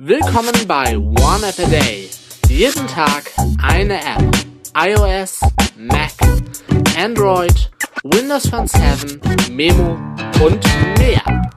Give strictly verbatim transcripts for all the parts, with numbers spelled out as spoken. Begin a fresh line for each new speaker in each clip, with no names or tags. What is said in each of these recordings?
Willkommen bei One App a Day. Jeden Tag eine App. iOS, Mac, Android, Windows Phone sieben, Memo und mehr.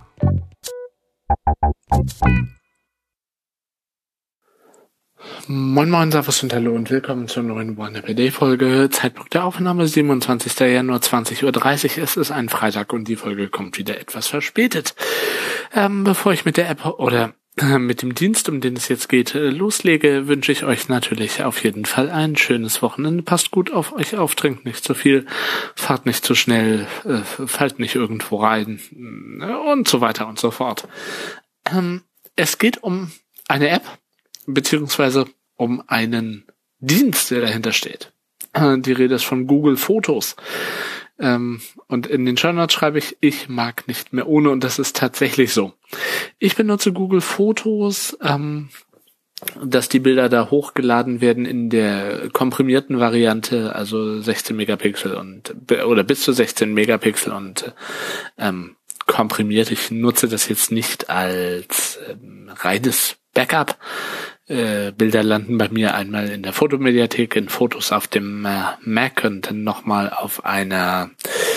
Moin Moin, Servus und Hallo und willkommen zur neuen One App a Day Folge. Zeitpunkt der Aufnahme siebenundzwanzigster Januar zwanzig Uhr dreißig. Es ist ein Freitag und die Folge kommt wieder etwas verspätet. Ähm, bevor ich mit der App oder äh, mit dem Dienst, um den es jetzt geht, äh, loslege, wünsche ich euch natürlich auf jeden Fall ein schönes Wochenende. Passt gut auf euch auf, trinkt nicht zu viel, fahrt nicht zu schnell, äh, fallt nicht irgendwo rein äh, und so weiter und so fort. Ähm, es geht um eine App, beziehungsweise um einen Dienst, der dahinter steht. Die Rede ist von Google Fotos. Ähm, und in den Shownotes schreibe ich, ich mag nicht mehr ohne, und das ist tatsächlich so. Ich benutze Google Fotos, ähm, dass die Bilder da hochgeladen werden in der komprimierten Variante, also sechzehn Megapixel und oder bis zu sechzehn Megapixel und ähm, komprimiert. Ich nutze das jetzt nicht als ähm, reines Backup. Äh, Bilder landen bei mir einmal in der Fotomediathek, in Fotos auf dem äh, Mac und dann nochmal auf einer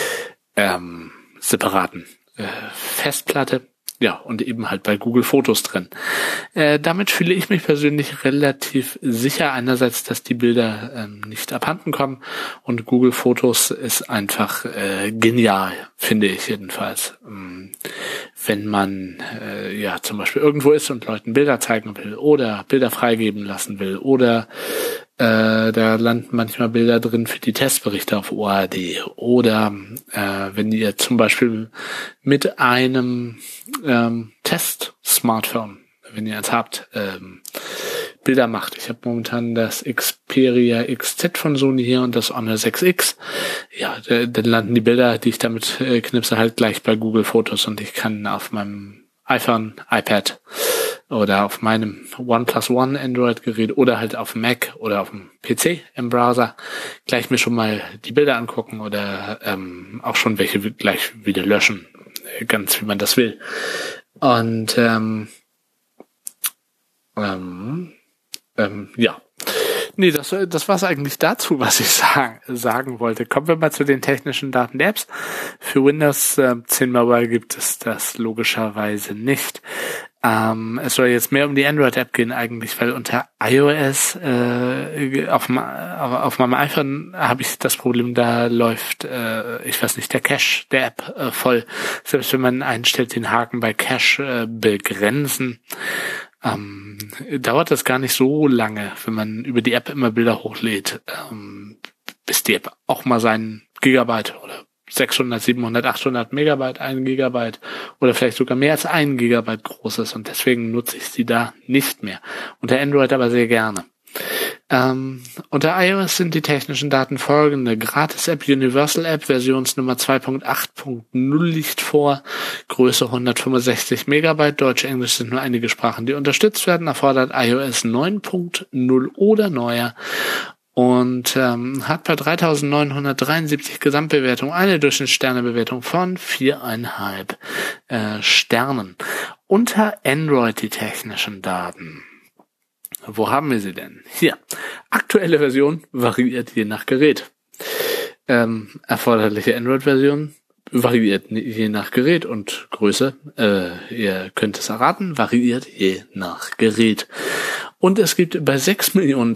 ähm, separaten äh, Festplatte. Ja, und eben halt bei Google Fotos drin. Äh, damit fühle ich mich persönlich relativ sicher. Einerseits, dass die Bilder ähm, nicht abhanden kommen, und Google Fotos ist einfach äh, genial, finde ich jedenfalls. Ähm, wenn man äh, ja zum Beispiel irgendwo ist und Leuten Bilder zeigen will oder Bilder freigeben lassen will oder äh, da landen manchmal Bilder drin für die Testberichte auf O A D oder äh, wenn ihr zum Beispiel mit einem ähm, Test-Smartphone, wenn ihr eins habt, ähm, Bilder macht. Ich habe momentan das Xperia X Z von Sony hier und das Honor sechs X. Ja, da, dann landen die Bilder, die ich damit äh, knipse, halt gleich bei Google Fotos, und ich kann auf meinem iPhone, iPad oder auf meinem OnePlus One Android-Gerät oder halt auf dem Mac oder auf dem P C im Browser gleich mir schon mal die Bilder angucken oder ähm, auch schon welche gleich wieder löschen, ganz wie man das will. Und ähm, ähm, ähm, ja, nee, das, das war's eigentlich dazu, was ich sagen, sagen wollte. Kommen wir mal zu den technischen Daten der Apps. Für Windows äh, zehn Mobile gibt es das logischerweise nicht. Ähm, es soll jetzt mehr um die Android-App gehen eigentlich, weil unter iOS äh, auf, auf meinem iPhone habe ich das Problem, da läuft, äh, ich weiß nicht, der Cache der App äh, voll. Selbst wenn man einstellt, den Haken bei Cache äh, begrenzen, ähm, dauert das gar nicht so lange, wenn man über die App immer Bilder hochlädt, ähm, bis die App auch mal seinen Gigabyte oder sechshundert, siebenhundert, achthundert Megabyte, ein Gigabyte oder vielleicht sogar mehr als ein Gigabyte groß ist, und deswegen nutze ich sie da nicht mehr. Unter Android aber sehr gerne. Ähm, unter iOS sind die technischen Daten folgende. Gratis-App, Universal-App, Versionsnummer zwei Punkt acht Punkt null liegt vor, Größe hundertfünfundsechzig Megabyte, Deutsch, Englisch sind nur einige Sprachen, die unterstützt werden, erfordert iOS neun Punkt null oder neuer. Und ähm, hat bei dreitausendneunhundertdreiundsiebzig Gesamtbewertung eine Durchschnittssternebewertung von viereinhalb äh, Sternen. Unter Android die technischen Daten. Wo haben wir sie denn? Hier. Aktuelle Version variiert je nach Gerät. Ähm, erforderliche Android-Version variiert je nach Gerät, und Größe, äh, ihr könnt es erraten, variiert je nach Gerät. Und es gibt bei sechs Millionen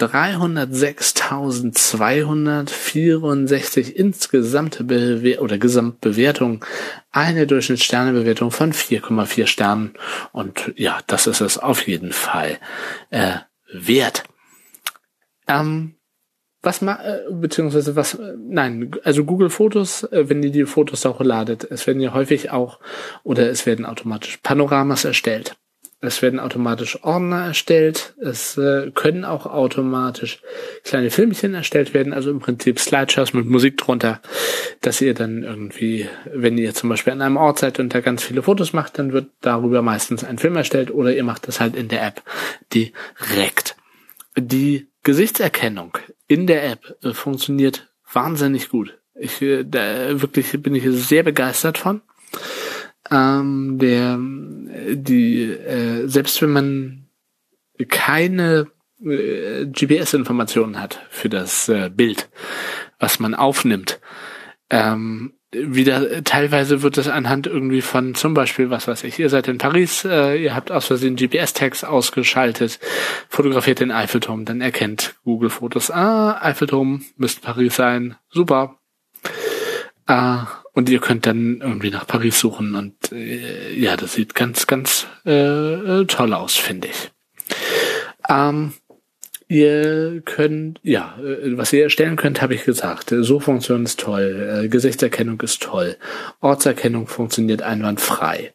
dreihundertsechstausendzweihundertvierundsechzig insgesamt Bewer- oder Gesamtbewertungen eine Durchschnittssternebewertung von vier Komma vier Sternen. Und ja, das ist es auf jeden Fall äh, wert. Ähm, Was ma äh, beziehungsweise was äh, nein, also Google Fotos, äh, wenn ihr die Fotos auch ladet, es werden ja häufig auch oder es werden automatisch Panoramas erstellt. Es werden automatisch Ordner erstellt. Es äh, können auch automatisch kleine Filmchen erstellt werden, also im Prinzip Slideshows mit Musik drunter, dass ihr dann irgendwie, wenn ihr zum Beispiel an einem Ort seid und da ganz viele Fotos macht, dann wird darüber meistens ein Film erstellt, oder ihr macht das halt in der App direkt. Die Gesichtserkennung in der App äh, funktioniert wahnsinnig gut. Ich äh, da wirklich bin ich sehr begeistert von. Ähm, der die äh, selbst wenn man keine äh, G P S-Informationen hat für das äh, Bild, was man aufnimmt. Ähm, wieder teilweise wird es anhand irgendwie von zum Beispiel, was weiß ich, ihr seid in Paris, äh, ihr habt aus Versehen G P S-Tags ausgeschaltet, fotografiert den Eiffelturm, dann erkennt Google Fotos, ah, Eiffelturm müsste Paris sein, super. Äh, und ihr könnt dann irgendwie nach Paris suchen und äh, ja, das sieht ganz, ganz äh, toll aus, finde ich. Ähm, Ihr könnt, ja, was ihr erstellen könnt, habe ich gesagt. Suchfunktion ist toll, Gesichtserkennung ist toll, Ortserkennung funktioniert einwandfrei.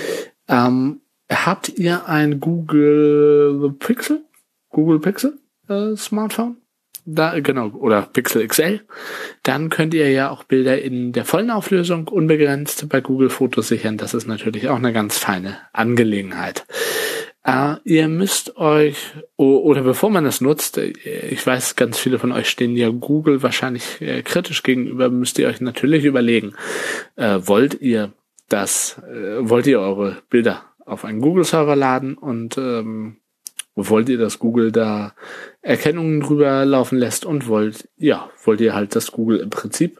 Ähm, habt ihr ein Google Pixel? Google Pixel äh, Smartphone? Da, genau, oder Pixel X L. Dann könnt ihr ja auch Bilder in der vollen Auflösung unbegrenzt bei Google Fotos sichern. Das ist natürlich auch eine ganz feine Angelegenheit. Uh, ihr müsst euch, oder bevor man das nutzt, ich weiß, ganz viele von euch stehen ja Google wahrscheinlich äh, kritisch gegenüber, müsst ihr euch natürlich überlegen, äh, wollt ihr das, äh, wollt ihr eure Bilder auf einen Google-Server laden und ähm, wollt ihr, dass Google da Erkennungen drüber laufen lässt und wollt, ja, wollt ihr halt, dass Google im Prinzip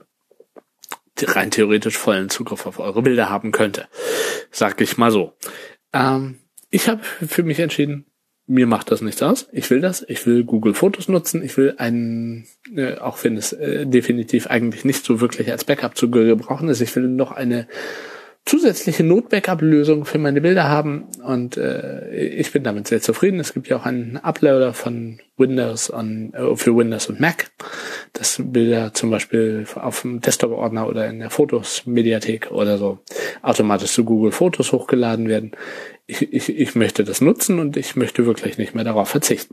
rein theoretisch vollen Zugriff auf eure Bilder haben könnte. Sag ich mal so. Ähm, Ich habe für mich entschieden, mir macht das nichts aus. Ich will das. Ich will Google Fotos nutzen. Ich will einen, äh, auch wenn es äh, definitiv eigentlich nicht so wirklich als Backup zu gebrauchen ist, ich will noch eine zusätzliche Not-Backup-Lösung für meine Bilder haben und äh, ich bin damit sehr zufrieden. Es gibt ja auch einen Uploader von Windows an, äh, für Windows und Mac, dass Bilder zum Beispiel auf dem Desktop-Ordner oder in der Fotos-Mediathek oder so automatisch zu Google Fotos hochgeladen werden. Ich, ich, ich möchte das nutzen und ich möchte wirklich nicht mehr darauf verzichten.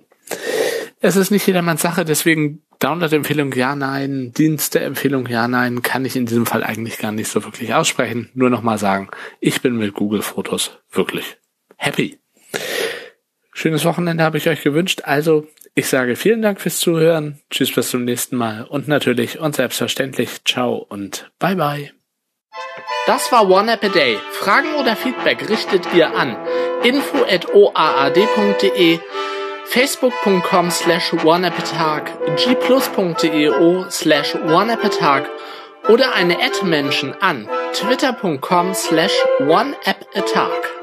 Es ist nicht jedermanns Sache, deswegen Download-Empfehlung ja, nein, Dienste-Empfehlung ja, nein, kann ich in diesem Fall eigentlich gar nicht so wirklich aussprechen. Nur nochmal sagen, ich bin mit Google Fotos wirklich happy. Schönes Wochenende habe ich euch gewünscht. Also, ich sage vielen Dank fürs Zuhören. Tschüss, bis zum nächsten Mal. Und natürlich und selbstverständlich, ciao und bye bye. Das war One App a Day. Fragen oder Feedback richtet ihr an info at o a a d punkt d e, facebook.com slash oneappatag, gplus.deo slash oneappatag oder eine Ad-Menschen an twitter.com slash oneappatag.